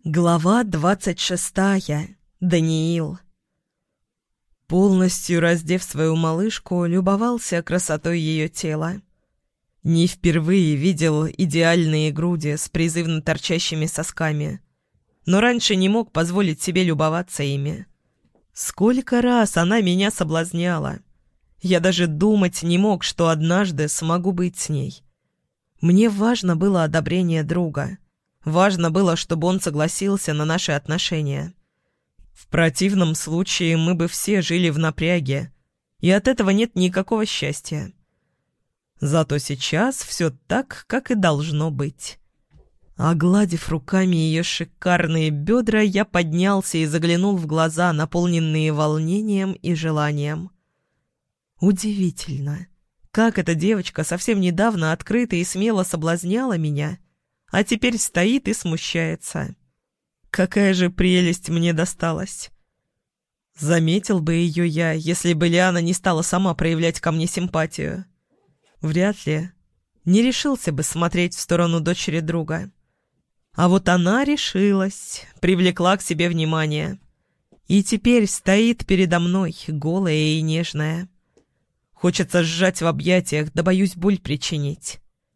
Глава 26. Даниил. Полностью раздев свою малышку, любовался красотой ее тела. Не впервые видел идеальные груди с призывно торчащими сосками, но раньше не мог позволить себе любоваться ими. Сколько раз она меня соблазняла. Я даже думать не мог, что однажды смогу быть с ней. Мне важно было одобрение друга. Важно было, чтобы он согласился на наши отношения. В противном случае мы бы все жили в напряге, и от этого нет никакого счастья. Зато сейчас все так, как и должно быть. Огладив руками ее шикарные бедра, я поднялся и заглянул в глаза, наполненные волнением и желанием. Удивительно, как эта девочка совсем недавно открыто и смело соблазняла меня, а теперь стоит и смущается. Какая же прелесть мне досталась. Заметил бы ее я, если бы Лиана не стала сама проявлять ко мне симпатию. Вряд ли. Не решился бы смотреть в сторону дочери друга. А вот она решилась, привлекла к себе внимание. И теперь стоит передо мной, голая и нежная. Хочется сжать в объятиях, да боюсь боль причинить.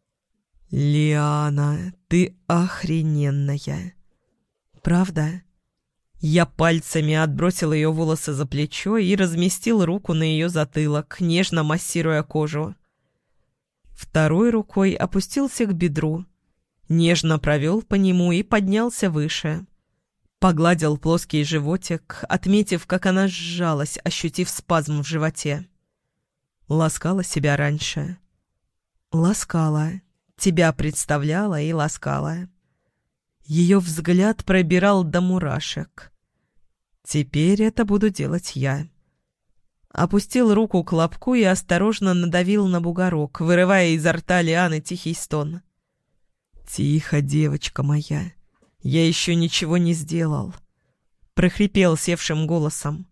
«Лиана, ты охрененная!» «Правда?» Я пальцами отбросил ее волосы за плечо и разместил руку на ее затылок, нежно массируя кожу. Второй рукой опустился к бедру, нежно провел по нему и поднялся выше. Погладил плоский животик, отметив, как она сжалась, ощутив спазм в животе. Ласкала себя раньше. Ласкала. Тебя представляла и ласкала. Ее взгляд пробирал до мурашек. Теперь это буду делать я. Опустил руку к лобку и осторожно надавил на бугорок, вырывая изо рта Лианы тихий стон. «Тихо, девочка моя, я еще ничего не сделал», — прохрипел севшим голосом.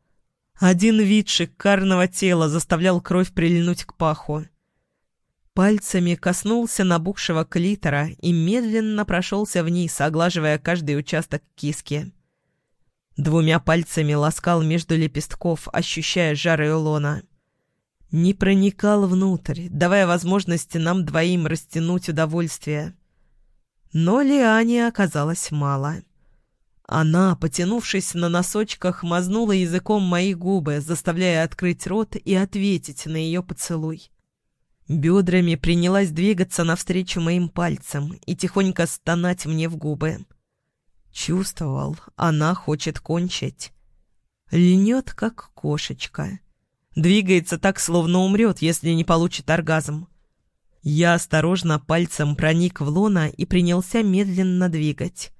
Один вид шикарного тела заставлял кровь прильнуть к паху. Пальцами коснулся набухшего клитора и медленно прошелся вниз, оглаживая каждый участок киски. Двумя пальцами ласкал между лепестков, ощущая жар ее лона. Не проникал внутрь, давая возможность нам двоим растянуть удовольствие. Но Лиане оказалось мало. Она, потянувшись на носочках, мазнула языком мои губы, заставляя открыть рот и ответить на ее поцелуй. Бедрами принялась двигаться навстречу моим пальцам и тихонько стонать мне в губы. Чувствовал, она хочет кончить. Льнет, как кошечка. Двигается так, словно умрет, если не получит оргазм. Я осторожно пальцем проник в лоно и принялся медленно двигать.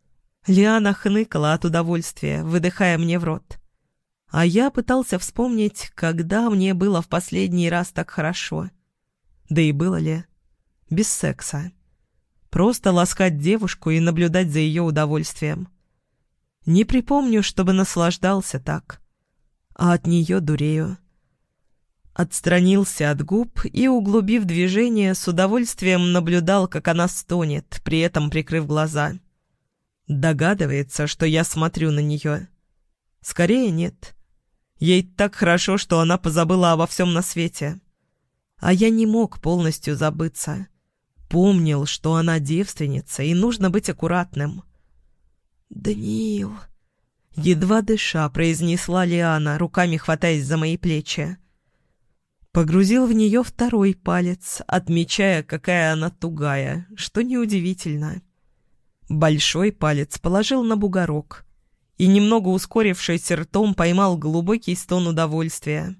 Лиана хныкала от удовольствия, выдыхая мне в рот. А я пытался вспомнить, когда мне было в последний раз так хорошо. Да и было ли? Без секса. Просто ласкать девушку и наблюдать за ее удовольствием. Не припомню, чтобы наслаждался так. А от нее дурею. Отстранился от губ и, углубив движение, с удовольствием наблюдал, как она стонет, при этом прикрыв глаза. Догадывается, что я смотрю на нее. Скорее нет. Ей так хорошо, что она позабыла обо всем на свете. А я не мог полностью забыться. Помнил, что она девственница, и нужно быть аккуратным. «Даниил», — едва дыша произнесла Лиана, руками хватаясь за мои плечи. Погрузил в нее второй палец, отмечая, какая она тугая, что неудивительно. Большой палец положил на бугорок и, немного ускорившись ртом, поймал глубокий стон удовольствия.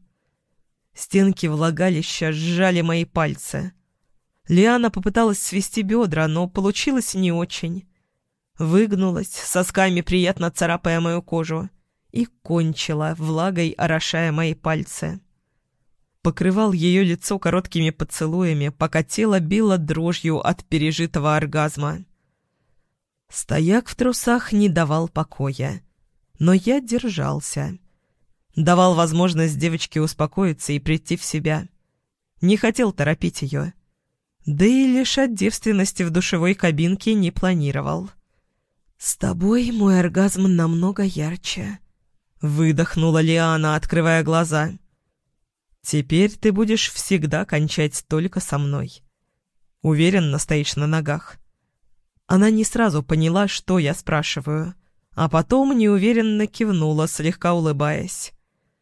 Стенки влагалища сжали мои пальцы. Лиана попыталась свести бедра, но получилось не очень. Выгнулась, сосками приятно царапая мою кожу, и кончила, влагой орошая мои пальцы. Покрывал ее лицо короткими поцелуями, пока тело било дрожью от пережитого оргазма. Стояк в трусах не давал покоя, но я держался. Давал возможность девочке успокоиться и прийти в себя. Не хотел торопить ее. Да и лишать девственности в душевой кабинке не планировал. «С тобой мой оргазм намного ярче», — выдохнула Лиана, открывая глаза. «Теперь ты будешь всегда кончать только со мной. Уверенно стоишь на ногах». Она не сразу поняла, что я спрашиваю, а потом неуверенно кивнула, слегка улыбаясь.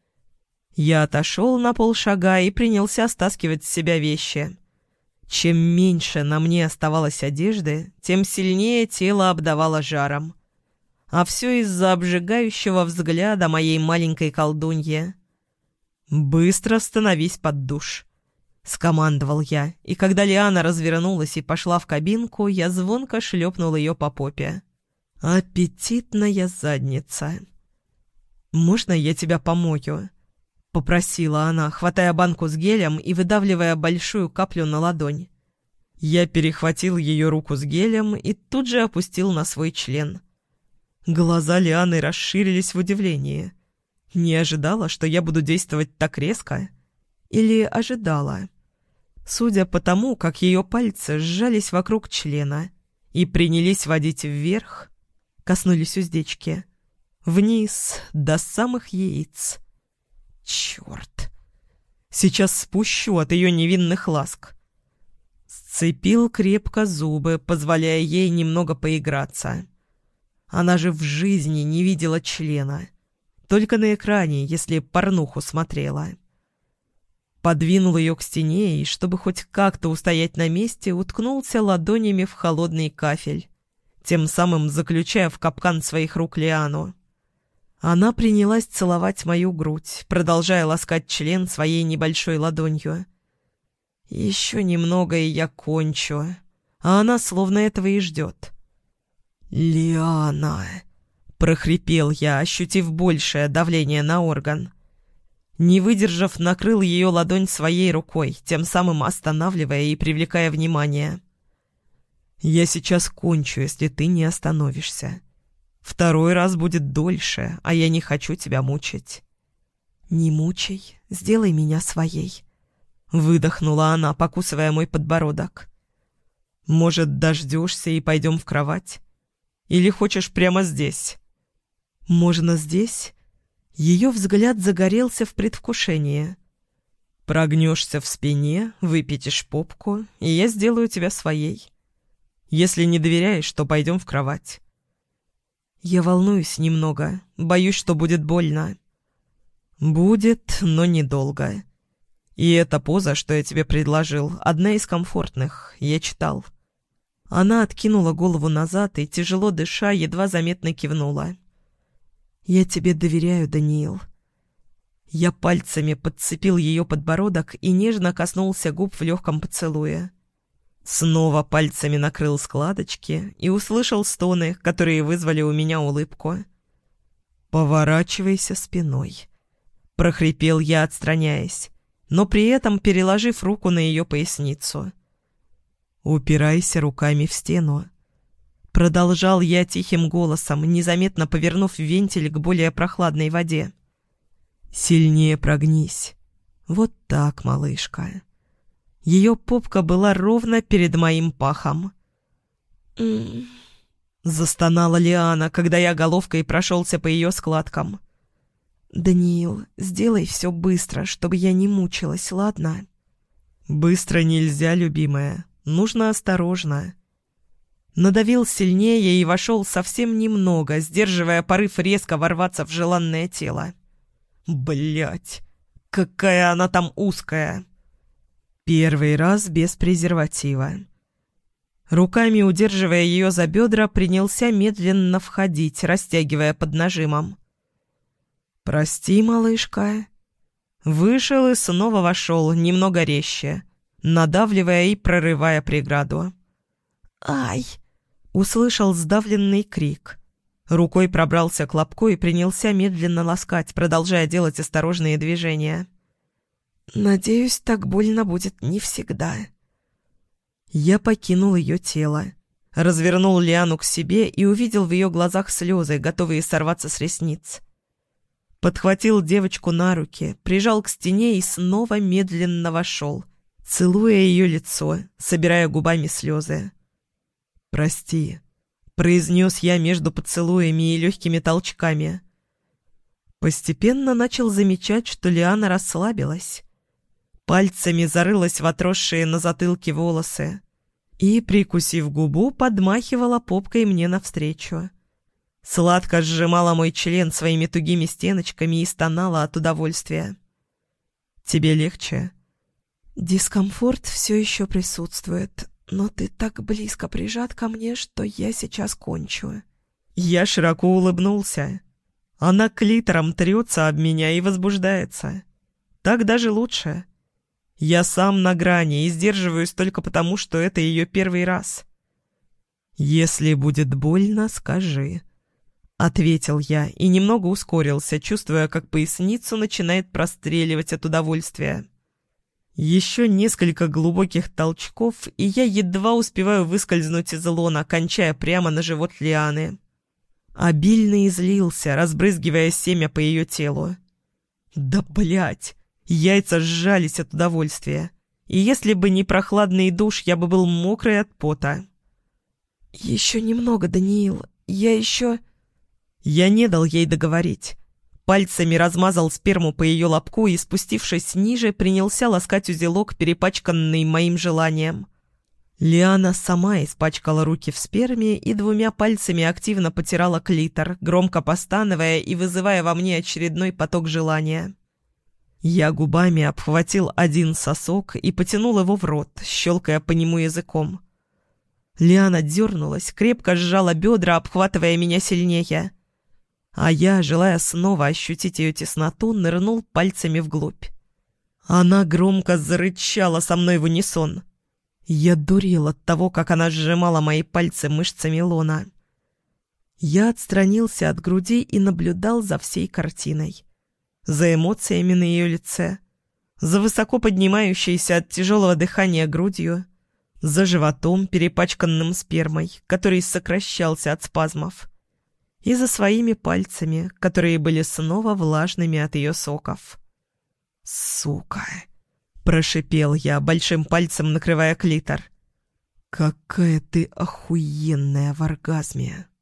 Я отошел на полшага и принялся стаскивать с себя вещи. Чем меньше на мне оставалось одежды, тем сильнее тело обдавало жаром. А все из-за обжигающего взгляда моей маленькой колдуньи. «Быстро становись под душ», — скомандовал я, и когда Лиана развернулась и пошла в кабинку, я звонко шлепнул ее по попе. «Аппетитная задница». «Можно я тебя помою?» — попросила она, хватая банку с гелем и выдавливая большую каплю на ладонь. Я перехватил ее руку с гелем и тут же опустил на свой член. Глаза Лианы расширились в удивлении. Не ожидала, что я буду действовать так резко? Или ожидала? Судя по тому, как ее пальцы сжались вокруг члена и принялись водить вверх, коснулись уздечки, вниз до самых яиц. Черт! Сейчас спущу от ее невинных ласк. Сцепил крепко зубы, позволяя ей немного поиграться. Она же в жизни не видела члена. Только на экране, если порнуху смотрела. Подвинул ее к стене и, чтобы хоть как-то устоять на месте, уткнулся ладонями в холодный кафель, тем самым заключая в капкан своих рук Лиану. Она принялась целовать мою грудь, продолжая ласкать член своей небольшой ладонью. Еще немного, и я кончу. А она словно этого и ждет. «Лиана!» — прохрипел я, ощутив большее давление на орган. Не выдержав, накрыл ее ладонь своей рукой, тем самым останавливая и привлекая внимание. «Я сейчас кончу, если ты не остановишься. Второй раз будет дольше, а я не хочу тебя мучить». «Не мучай, сделай меня своей», — выдохнула она, покусывая мой подбородок. «Может, дождешься и пойдем в кровать? Или хочешь прямо здесь?» «Можно здесь?» Ее взгляд загорелся в предвкушении. «Прогнешься в спине, выпятишь попку, и я сделаю тебя своей. Если не доверяешь, то пойдем в кровать». «Я волнуюсь немного, боюсь, что будет больно». «Будет, но недолго. И эта поза, что я тебе предложил, одна из комфортных, я читал». Она откинула голову назад и, тяжело дыша, едва заметно кивнула. «Я тебе доверяю, Даниил». Я пальцами подцепил ее подбородок и нежно коснулся губ в легком поцелуе. Снова пальцами накрыл складочки и услышал стоны, которые вызвали у меня улыбку. «Поворачивайся спиной», — прохрипел я, отстраняясь, но при этом переложив руку на ее поясницу. «Упирайся руками в стену». Продолжал я тихим голосом, незаметно повернув вентиль к более прохладной воде. «Сильнее прогнись. Вот так, малышка». Ее попка была ровно перед моим пахом. Застонала Лиана, когда я головкой прошелся по ее складкам. «Даниил, сделай все быстро, чтобы я не мучилась, ладно?» «Быстро нельзя, любимая. Нужно осторожно». Надавил сильнее и вошел совсем немного, сдерживая порыв резко ворваться в желанное тело. Блять, какая она там узкая! Первый раз без презерватива. Руками удерживая ее за бедра, принялся медленно входить, растягивая под нажимом. «Прости, малышка». Вышел и снова вошел, немного резче, надавливая и прорывая преграду. «Ай!» — услышал сдавленный крик. Рукой пробрался к лобку и принялся медленно ласкать, продолжая делать осторожные движения. «Надеюсь, так больно будет не всегда». Я покинул ее тело, развернул Лиану к себе и увидел в ее глазах слезы, готовые сорваться с ресниц. Подхватил девочку на руки, прижал к стене и снова медленно вошел, целуя ее лицо, собирая губами слезы. «Прости», — произнес я между поцелуями и легкими толчками. Постепенно начал замечать, что Лиана расслабилась. Пальцами зарылась в отросшие на затылке волосы и, прикусив губу, подмахивала попкой мне навстречу. Сладко сжимала мой член своими тугими стеночками и стонала от удовольствия. «Тебе легче?» «Дискомфорт все еще присутствует, но ты так близко прижат ко мне, что я сейчас кончу». Я широко улыбнулся. Она клитором трется об меня и возбуждается. Так даже лучше. Я сам на грани и сдерживаюсь только потому, что это ее первый раз. «Если будет больно, скажи», — ответил я и немного ускорился, чувствуя, как поясницу начинает простреливать от удовольствия. Еще несколько глубоких толчков, и я едва успеваю выскользнуть из лона, кончая прямо на живот Лианы. Обильно излился, разбрызгивая семя по ее телу. Да блять! Яйца сжались от удовольствия. И если бы не прохладный душ, я бы был мокрый от пота. «Еще немного, Даниил, я еще...» Я не дал ей договорить. Пальцами размазал сперму по ее лобку и, спустившись ниже, принялся ласкать узелок, перепачканный моим желанием. Лиана сама испачкала руки в сперме и двумя пальцами активно потирала клитор, громко постановая и вызывая во мне очередной поток желания. Я губами обхватил один сосок и потянул его в рот, щелкая по нему языком. Лиана дернулась, крепко сжала бедра, обхватывая меня сильнее. А я, желая снова ощутить ее тесноту, нырнул пальцами вглубь. Она громко зарычала со мной в унисон. Я дурел от того, как она сжимала мои пальцы мышцами лона. Я отстранился от груди и наблюдал за всей картиной. За эмоциями на ее лице, за высоко поднимающейся от тяжелого дыхания грудью, за животом, перепачканным спермой, который сокращался от спазмов, и за своими пальцами, которые были снова влажными от ее соков. «Сука!» — прошипел я, большим пальцем накрывая клитор. «Какая ты охуенная в оргазме!»